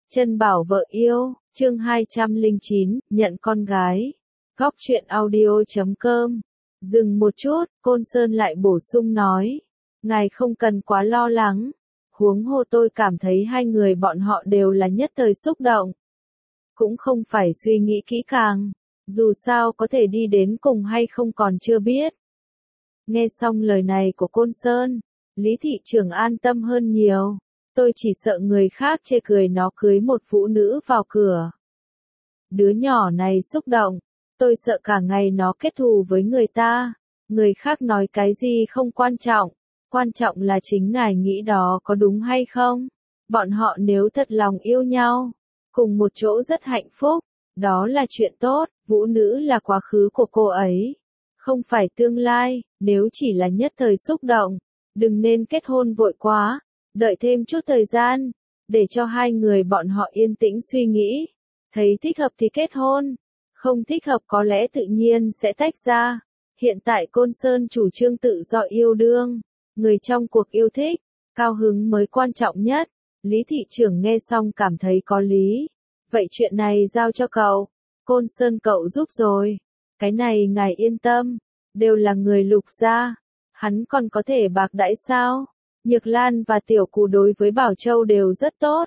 Chân bảo vợ yêu, chương 209, nhận con gái. Góc truyện audio.com. Dừng một chút, Côn Sơn lại bổ sung nói. Ngài không cần quá lo lắng. Huống hồ tôi cảm thấy hai người bọn họ đều là nhất thời xúc động. Cũng không phải suy nghĩ kỹ càng. Dù sao có thể đi đến cùng hay không còn chưa biết. Nghe xong lời này của Côn Sơn, Lý thị trưởng an tâm hơn nhiều. Tôi chỉ sợ người khác chê cười nó cưới một phụ nữ vào cửa. Đứa nhỏ này xúc động, tôi sợ cả ngày nó kết thù với người ta. Người khác nói cái gì không quan trọng là chính ngài nghĩ đó có đúng hay không. Bọn họ nếu thật lòng yêu nhau, cùng một chỗ rất hạnh phúc, đó là chuyện tốt. Vũ nữ là quá khứ của cô ấy, không phải tương lai. Nếu chỉ là nhất thời xúc động, đừng nên kết hôn vội quá. Đợi thêm chút thời gian, để cho hai người bọn họ yên tĩnh suy nghĩ. Thấy thích hợp thì kết hôn, không thích hợp có lẽ tự nhiên sẽ tách ra. Hiện tại Côn Sơn chủ trương tự do yêu đương, người trong cuộc yêu thích, cao hứng mới quan trọng nhất. Lý thị trưởng nghe xong cảm thấy có lý. Vậy chuyện này giao cho cậu, Côn Sơn cậu giúp rồi. Cái này ngài yên tâm, đều là người Lục gia, hắn còn có thể bạc đãi sao? Nhược Lan và Tiểu Cù đối với Bảo Châu đều rất tốt.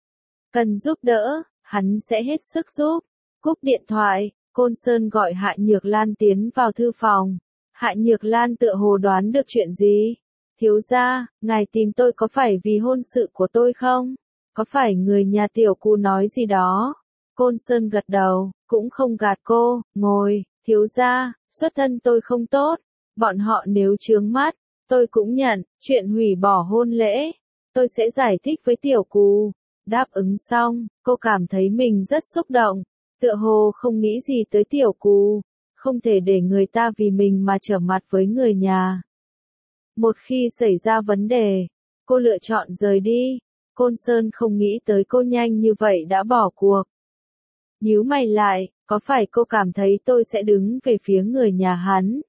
Cần giúp đỡ, hắn sẽ hết sức giúp. Cúp điện thoại, Côn Sơn gọi Hạ Nhược Lan tiến vào thư phòng. Hạ Nhược Lan tựa hồ đoán được chuyện gì. Thiếu gia, ngài tìm tôi có phải vì hôn sự của tôi không? Có phải người nhà Tiểu Cù nói gì đó? Côn Sơn gật đầu, cũng không gạt cô, ngồi. Thiếu gia, xuất thân tôi không tốt. Bọn họ nếu chướng mắt, tôi cũng nhận. Chuyện hủy bỏ hôn lễ, tôi sẽ giải thích với Tiểu Cù. Đáp ứng xong, cô cảm thấy mình rất xúc động. Tựa hồ không nghĩ gì tới Tiểu Cù. Không thể để người ta vì mình mà trở mặt với người nhà. Một khi xảy ra vấn đề, cô lựa chọn rời đi. Côn Sơn không nghĩ tới cô nhanh như vậy đã bỏ cuộc. Nhíu mày lại, có phải cô cảm thấy tôi sẽ đứng về phía người nhà hắn?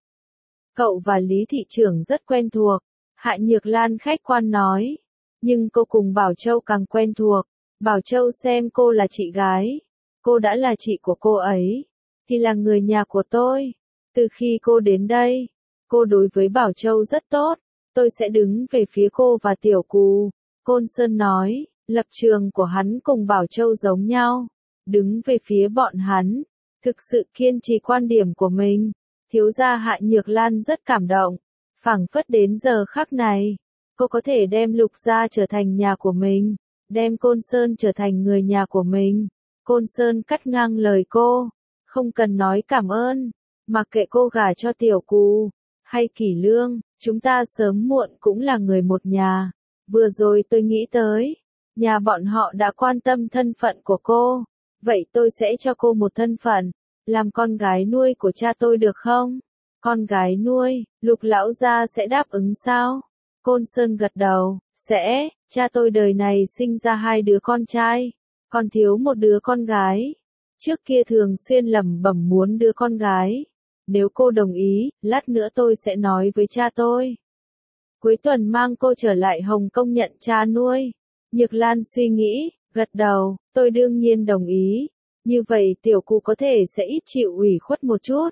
Cậu và Lý thị trưởng rất quen thuộc. Hạ Nhược Lan khách quan nói. Nhưng cô cùng Bảo Châu càng quen thuộc. Bảo Châu xem cô là chị gái. Cô đã là chị của cô ấy, thì là người nhà của tôi. Từ khi cô đến đây, cô đối với Bảo Châu rất tốt. Tôi sẽ đứng về phía cô và Tiểu Cù. Côn Sơn nói, lập trường của hắn cùng Bảo Châu giống nhau. Đứng về phía bọn hắn, thực sự kiên trì quan điểm của mình. Thiếu gia Hạ Nhược Lan rất cảm động. Phảng phất đến giờ khắc này, cô có thể đem Lục gia trở thành nhà của mình, đem Côn Sơn trở thành người nhà của mình. Côn Sơn cắt ngang lời cô, không cần nói cảm ơn, mặc kệ cô gả cho Tiểu Cù hay Kỷ Lương, chúng ta sớm muộn cũng là người một nhà. Vừa rồi tôi nghĩ tới, nhà bọn họ đã quan tâm thân phận của cô, vậy tôi sẽ cho cô một thân phận, làm con gái nuôi của cha tôi được không? Con gái nuôi, Lục lão gia sẽ đáp ứng sao? Côn Sơn gật đầu, sẽ. Cha tôi đời này sinh ra 2 đứa con trai, còn thiếu một đứa con gái. Trước kia thường xuyên lẩm bẩm muốn đứa con gái. Nếu cô đồng ý, lát nữa tôi sẽ nói với cha tôi. Cuối tuần mang cô trở lại Hồng Kông nhận cha nuôi. Nhược Lan suy nghĩ, gật đầu, tôi đương nhiên đồng ý. Như vậy Tiểu Cù có thể sẽ ít chịu ủy khuất một chút.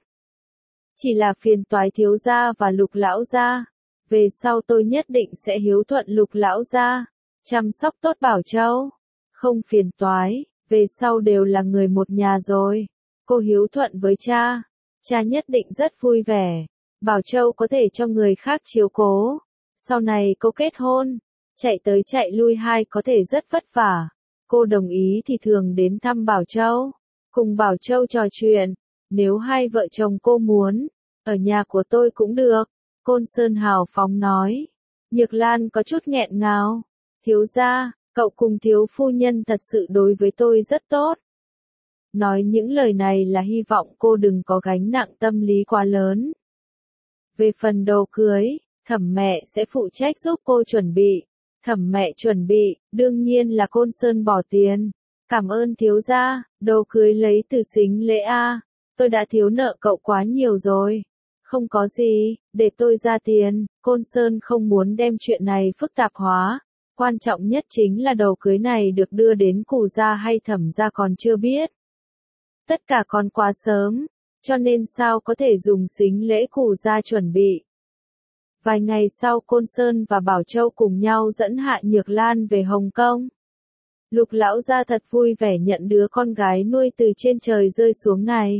Chỉ là phiền toái thiếu gia và Lục lão gia. Về sau tôi nhất định sẽ hiếu thuận Lục lão gia, chăm sóc tốt Bảo Châu. Không phiền toái, về sau đều là người một nhà rồi. Cô hiếu thuận với cha, cha nhất định rất vui vẻ. Bảo Châu có thể cho người khác chiếu cố. Sau này cô kết hôn, chạy tới chạy lui hay có thể rất vất vả. Cô đồng ý thì thường đến thăm Bảo Châu, cùng Bảo Châu trò chuyện. Nếu hai vợ chồng cô muốn, ở nhà của tôi cũng được. Côn Sơn hào phóng nói. Nhược Lan có chút nghẹn ngào. Thiếu gia, cậu cùng thiếu phu nhân thật sự đối với tôi rất tốt. Nói những lời này là hy vọng cô đừng có gánh nặng tâm lý quá lớn. Về phần đồ cưới, Thẩm mẹ sẽ phụ trách giúp cô chuẩn bị. Thẩm mẹ chuẩn bị, đương nhiên là Côn Sơn bỏ tiền. Cảm ơn thiếu gia, đồ cưới lấy từ Sính Lễ a. Tôi đã thiếu nợ cậu quá nhiều rồi. Không có gì, để tôi ra tiền. Côn Sơn không muốn đem chuyện này phức tạp hóa. Quan trọng nhất chính là đầu cưới này được đưa đến Cù gia hay Thẩm gia còn chưa biết. Tất cả còn quá sớm, cho nên sao có thể dùng sính lễ Cù gia chuẩn bị. Vài ngày sau Côn Sơn và Bảo Châu cùng nhau dẫn Hạ Nhược Lan về Hồng Kông. Lục lão gia thật vui vẻ nhận đứa con gái nuôi từ trên trời rơi xuống này.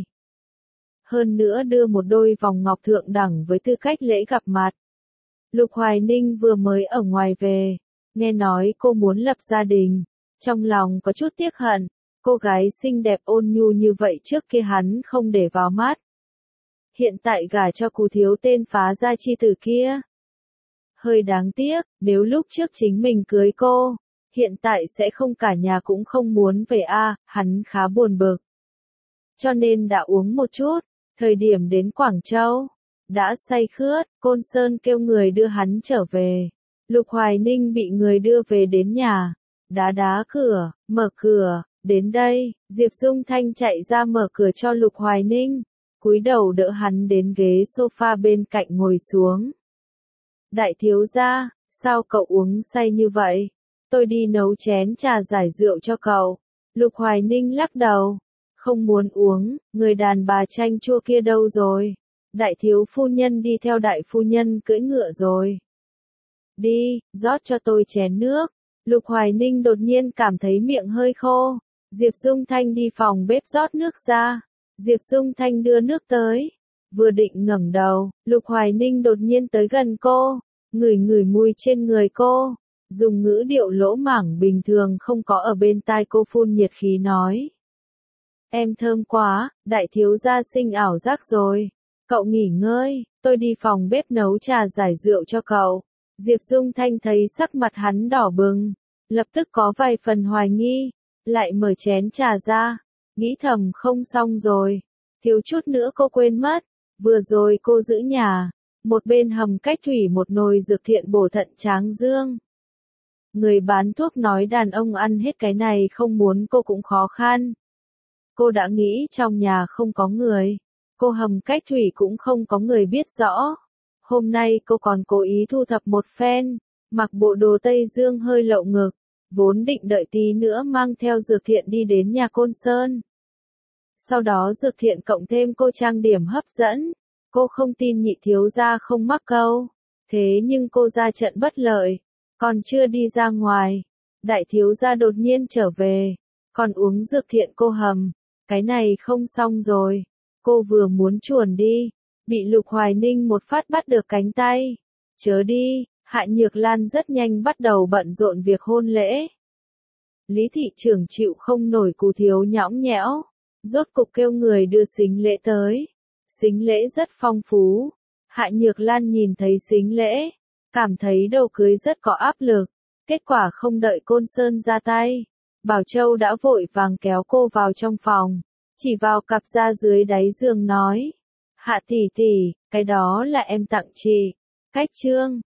Hơn nữa đưa một đôi vòng ngọc thượng đẳng với tư cách lễ gặp mặt. Lục Hoài Ninh vừa mới ở ngoài về, nghe nói cô muốn lập gia đình, trong lòng có chút tiếc hận, cô gái xinh đẹp ôn nhu như vậy trước kia hắn không để vào mắt. Hiện tại gả cho Cù thiếu tên phá gia chi tử kia. Hơi đáng tiếc, nếu lúc trước chính mình cưới cô, hiện tại sẽ không cả nhà cũng không muốn về hắn khá buồn bực. Cho nên đã uống một chút, thời điểm đến Quảng Châu, đã say khướt, Côn Sơn kêu người đưa hắn trở về. Lục Hoài Ninh bị người đưa về đến nhà, đá cửa, mở cửa, đến đây, Diệp Dung Thanh chạy ra mở cửa cho Lục Hoài Ninh, cúi đầu đỡ hắn đến ghế sofa bên cạnh ngồi xuống. Đại thiếu gia, sao cậu uống say như vậy? Tôi đi nấu chén trà giải rượu cho cậu. Lục Hoài Ninh lắc đầu, không muốn uống, người đàn bà chanh chua kia đâu rồi? Đại thiếu phu nhân đi theo đại phu nhân cưỡi ngựa rồi. Đi, rót cho tôi chén nước. Lục Hoài Ninh đột nhiên cảm thấy miệng hơi khô. Diệp Dung Thanh đi phòng bếp rót nước ra. Diệp Dung Thanh đưa nước tới. Vừa định ngẩng đầu, Lục Hoài Ninh đột nhiên tới gần cô, ngửi mùi trên người cô, dùng ngữ điệu lỗ mảng bình thường không có ở bên tai cô phun nhiệt khí nói. Em thơm quá, đại thiếu gia sinh ảo giác rồi. Cậu nghỉ ngơi, tôi đi phòng bếp nấu trà giải rượu cho cậu. Diệp Dung Thanh thấy sắc mặt hắn đỏ bừng, lập tức có vài phần hoài nghi, lại mở chén trà ra, nghĩ thầm không xong rồi, thiếu chút nữa cô quên mất, vừa rồi cô giữ nhà, một bên hầm cách thủy một nồi dược thiện bổ thận tráng dương. Người bán thuốc nói đàn ông ăn hết cái này không muốn cô cũng khó khăn. Cô đã nghĩ trong nhà không có người, cô hầm cách thủy cũng không có người biết rõ. Hôm nay cô còn cố ý thu thập một phen, mặc bộ đồ Tây Dương hơi lộ ngực, vốn định đợi tí nữa mang theo dược thiện đi đến nhà Côn Sơn. Sau đó dược thiện cộng thêm cô trang điểm hấp dẫn, cô không tin nhị thiếu gia không mắc câu. Thế nhưng cô ra trận bất lợi, còn chưa đi ra ngoài, đại thiếu gia đột nhiên trở về, còn uống dược thiện cô hầm, cái này không xong rồi. Cô vừa muốn chuồn đi, bị Lục Hoài Ninh một phát bắt được cánh tay. Chớ đi, Hạ Nhược Lan rất nhanh bắt đầu bận rộn việc hôn lễ. Lý thị trưởng chịu không nổi Cù thiếu nhõng nhẽo, rốt cục kêu người đưa sính lễ tới. Sính lễ rất phong phú. Hạ Nhược Lan nhìn thấy sính lễ, cảm thấy đầu cưới rất có áp lực. Kết quả không đợi Côn Sơn ra tay, Bảo Châu đã vội vàng kéo cô vào trong phòng, chỉ vào cặp da dưới đáy giường nói. Hạ tỷ tỷ, cái đó là em tặng chị. Cách chương